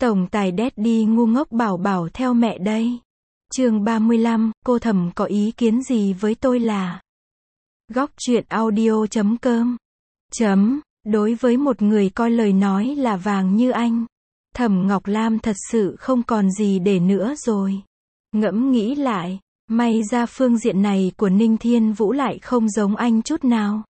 Tổng tài Daddy ngu ngốc bảo bảo theo mẹ đây. Chương 35, cô Thẩm có ý kiến gì với tôi là Góc truyện audio.com. Đối với một người coi lời nói là vàng như anh, Thẩm Ngọc Lam thật sự không còn gì để nữa rồi. Ngẫm nghĩ lại, may ra phương diện này của Ninh Thiên Vũ lại không giống anh chút nào.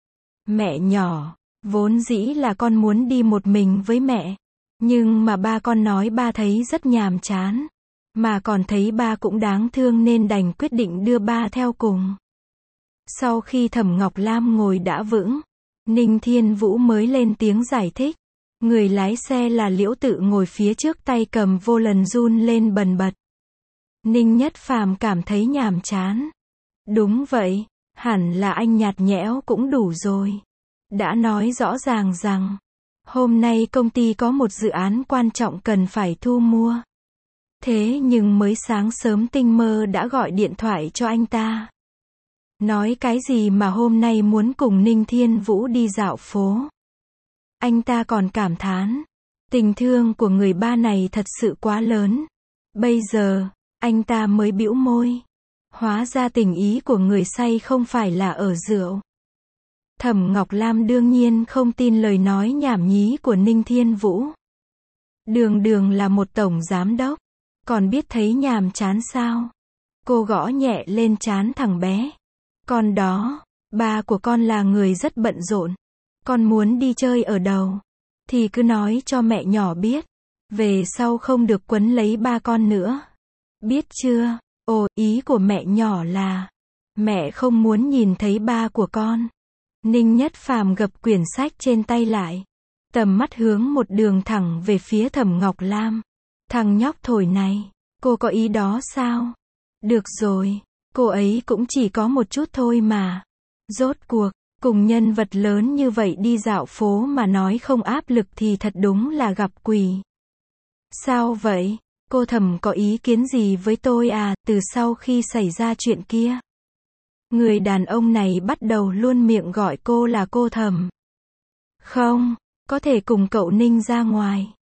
Mẹ nhỏ, vốn dĩ là con muốn đi một mình với mẹ. Nhưng mà ba con nói ba thấy rất nhàm chán. Mà còn thấy ba cũng đáng thương nên đành quyết định đưa ba theo cùng. Sau khi Thẩm Ngọc Lam ngồi đã vững, Ninh Thiên Vũ mới lên tiếng giải thích. Người lái xe là Liễu Tự ngồi phía trước tay cầm vô lần run lên bần bật. Ninh Nhất Phàm cảm thấy nhàm chán. Đúng vậy, hẳn là anh nhạt nhẽo cũng đủ rồi. Đã nói rõ ràng rằng hôm nay công ty có một dự án quan trọng cần phải thu mua. Thế nhưng mới sáng sớm Tinh Mơ đã gọi điện thoại cho anh ta. Nói cái gì mà hôm nay muốn cùng Ninh Thiên Vũ đi dạo phố. Anh ta còn cảm thán, tình thương của người ba này thật sự quá lớn. Bây giờ, anh ta mới bĩu môi. Hóa ra tình ý của người say không phải là ở rượu. Thẩm Ngọc Lam đương nhiên không tin lời nói nhảm nhí của Ninh Thiên Vũ. Đường đường là một tổng giám đốc, còn biết thấy nhàm chán sao? Cô gõ nhẹ lên trán thằng bé. Con đó, ba của con là người rất bận rộn. Con muốn đi chơi ở đâu thì cứ nói cho mẹ nhỏ biết. Về sau không được quấn lấy ba con nữa. Biết chưa? Ồ, ý của mẹ nhỏ là mẹ không muốn nhìn thấy ba của con. Ninh Nhất Phàm gập quyển sách trên tay lại. Tầm mắt hướng một đường thẳng về phía Thẩm Ngọc Lam. Thằng nhóc thổi này, cô có ý đó sao? Được rồi, cô ấy cũng chỉ có một chút thôi mà. Rốt cuộc, cùng nhân vật lớn như vậy đi dạo phố mà nói không áp lực thì thật đúng là gặp quỷ. Sao vậy? Cô Thẩm có ý kiến gì với tôi à? Từ sau khi xảy ra chuyện kia, người đàn ông này bắt đầu luôn miệng gọi cô là cô Thẩm. Không, có thể cùng cậu Ninh ra ngoài.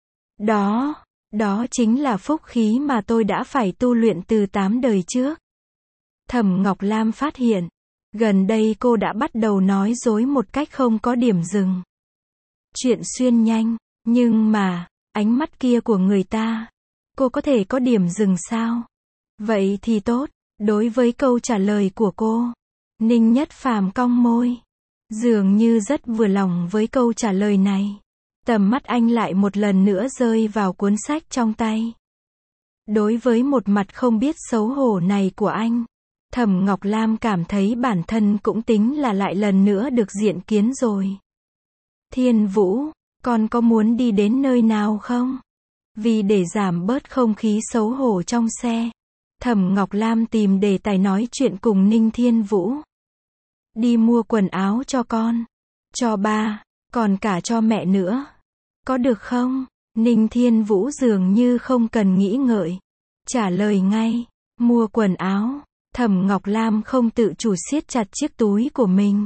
Đó chính là phúc khí mà tôi đã phải tu luyện từ 8 đời trước. Thẩm Ngọc Lam phát hiện, gần đây cô đã bắt đầu nói dối một cách không có điểm dừng. Chuyện xuyên nhanh, nhưng mà, ánh mắt kia của người ta, cô có thể có điểm dừng sao? Vậy thì tốt, đối với câu trả lời của cô, Ninh Nhất Phàm cong môi. Dường như rất vừa lòng với câu trả lời này. Tầm mắt anh lại một lần nữa rơi vào cuốn sách trong tay. Đối với một mặt không biết xấu hổ này của anh, Thẩm Ngọc Lam cảm thấy bản thân cũng tính là lại lần nữa được diện kiến rồi. Thiên Vũ, con có muốn đi đến nơi nào không? Vì để giảm bớt không khí xấu hổ trong xe, Thẩm Ngọc Lam tìm đề tài nói chuyện cùng Ninh Thiên Vũ. Đi mua quần áo cho con, cho ba, còn cả cho mẹ nữa. Có được không? Ninh Thiên Vũ dường như không cần nghĩ ngợi. Trả lời ngay, mua quần áo. Thẩm Ngọc Lam không tự chủ siết chặt chiếc túi của mình.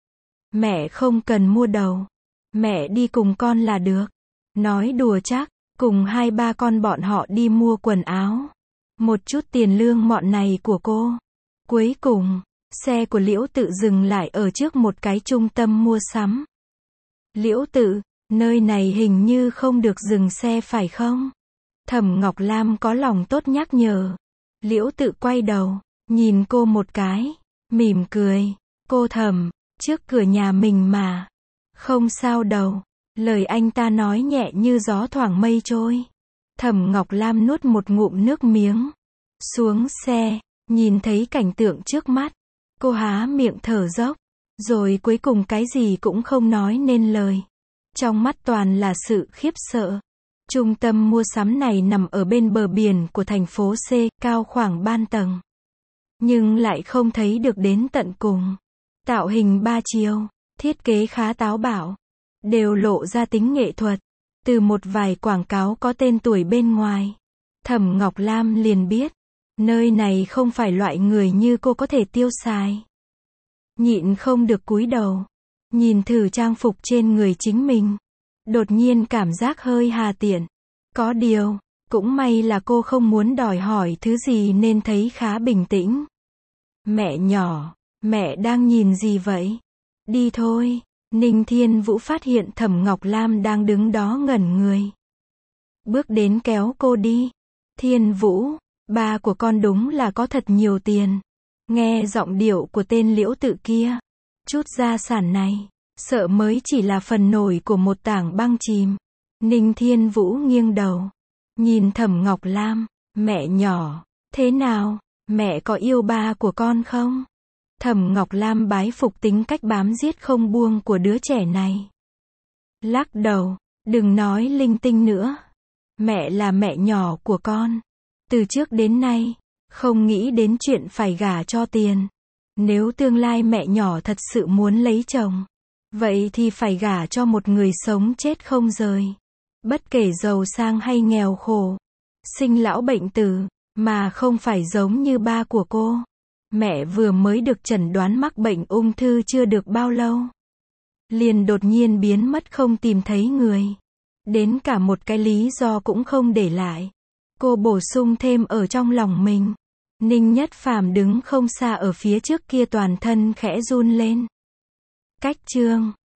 Mẹ không cần mua đâu. Mẹ đi cùng con là được. Nói đùa chắc, cùng hai ba con bọn họ đi mua quần áo. Một chút tiền lương mọn này của cô. Cuối cùng, xe của Liễu Tự dừng lại ở trước một cái trung tâm mua sắm. Liễu Tự, nơi này hình như không được dừng xe phải không? Thẩm Ngọc Lam có lòng tốt nhắc nhở. Liễu Tự quay đầu, nhìn cô một cái, mỉm cười. Cô Thẩm, trước cửa nhà mình mà. Không sao đâu. Lời anh ta nói nhẹ như gió thoảng mây trôi. Thẩm Ngọc Lam nuốt một ngụm nước miếng. Xuống xe, nhìn thấy cảnh tượng trước mắt. Cô há miệng thở dốc, rồi cuối cùng cái gì cũng không nói nên lời. Trong mắt toàn là sự khiếp sợ. Trung tâm mua sắm này nằm ở bên bờ biển của thành phố C, cao khoảng 3 tầng. Nhưng lại không thấy được đến tận cùng. Tạo hình 3 chiều, thiết kế khá táo bạo, đều lộ ra tính nghệ thuật. Từ một vài quảng cáo có tên tuổi bên ngoài, Thẩm Ngọc Lam liền biết, nơi này không phải loại người như cô có thể tiêu xài. Nhịn không được cúi đầu, nhìn thử trang phục trên người chính mình. Đột nhiên cảm giác hơi hà tiện. Có điều, cũng may là cô không muốn đòi hỏi thứ gì nên thấy khá bình tĩnh. Mẹ nhỏ, mẹ đang nhìn gì vậy? Đi thôi. Ninh Thiên Vũ phát hiện Thẩm Ngọc Lam đang đứng đó ngẩn người. Bước đến kéo cô đi. Thiên Vũ, ba của con đúng là có thật nhiều tiền. Nghe giọng điệu của tên Liễu Tự kia. Chút gia sản này, sợ mới chỉ là phần nổi của một tảng băng chìm. Ninh Thiên Vũ nghiêng đầu. Nhìn Thẩm Ngọc Lam, mẹ nhỏ, thế nào, mẹ có yêu ba của con không? Thẩm Ngọc Lam bái phục tính cách bám giết không buông của đứa trẻ này. Lắc đầu, đừng nói linh tinh nữa. Mẹ là mẹ nhỏ của con. Từ trước đến nay, không nghĩ đến chuyện phải gả cho tiền. Nếu tương lai mẹ nhỏ thật sự muốn lấy chồng, vậy thì phải gả cho một người sống chết không rời. Bất kể giàu sang hay nghèo khổ, sinh lão bệnh tử, mà không phải giống như ba của cô. Mẹ vừa mới được chẩn đoán mắc bệnh ung thư chưa được bao lâu, liền đột nhiên biến mất không tìm thấy người. Đến cả một cái lý do cũng không để lại. Cô bổ sung thêm ở trong lòng mình. Ninh Nhất Phàm đứng không xa ở phía trước kia toàn thân khẽ run lên. Cách chương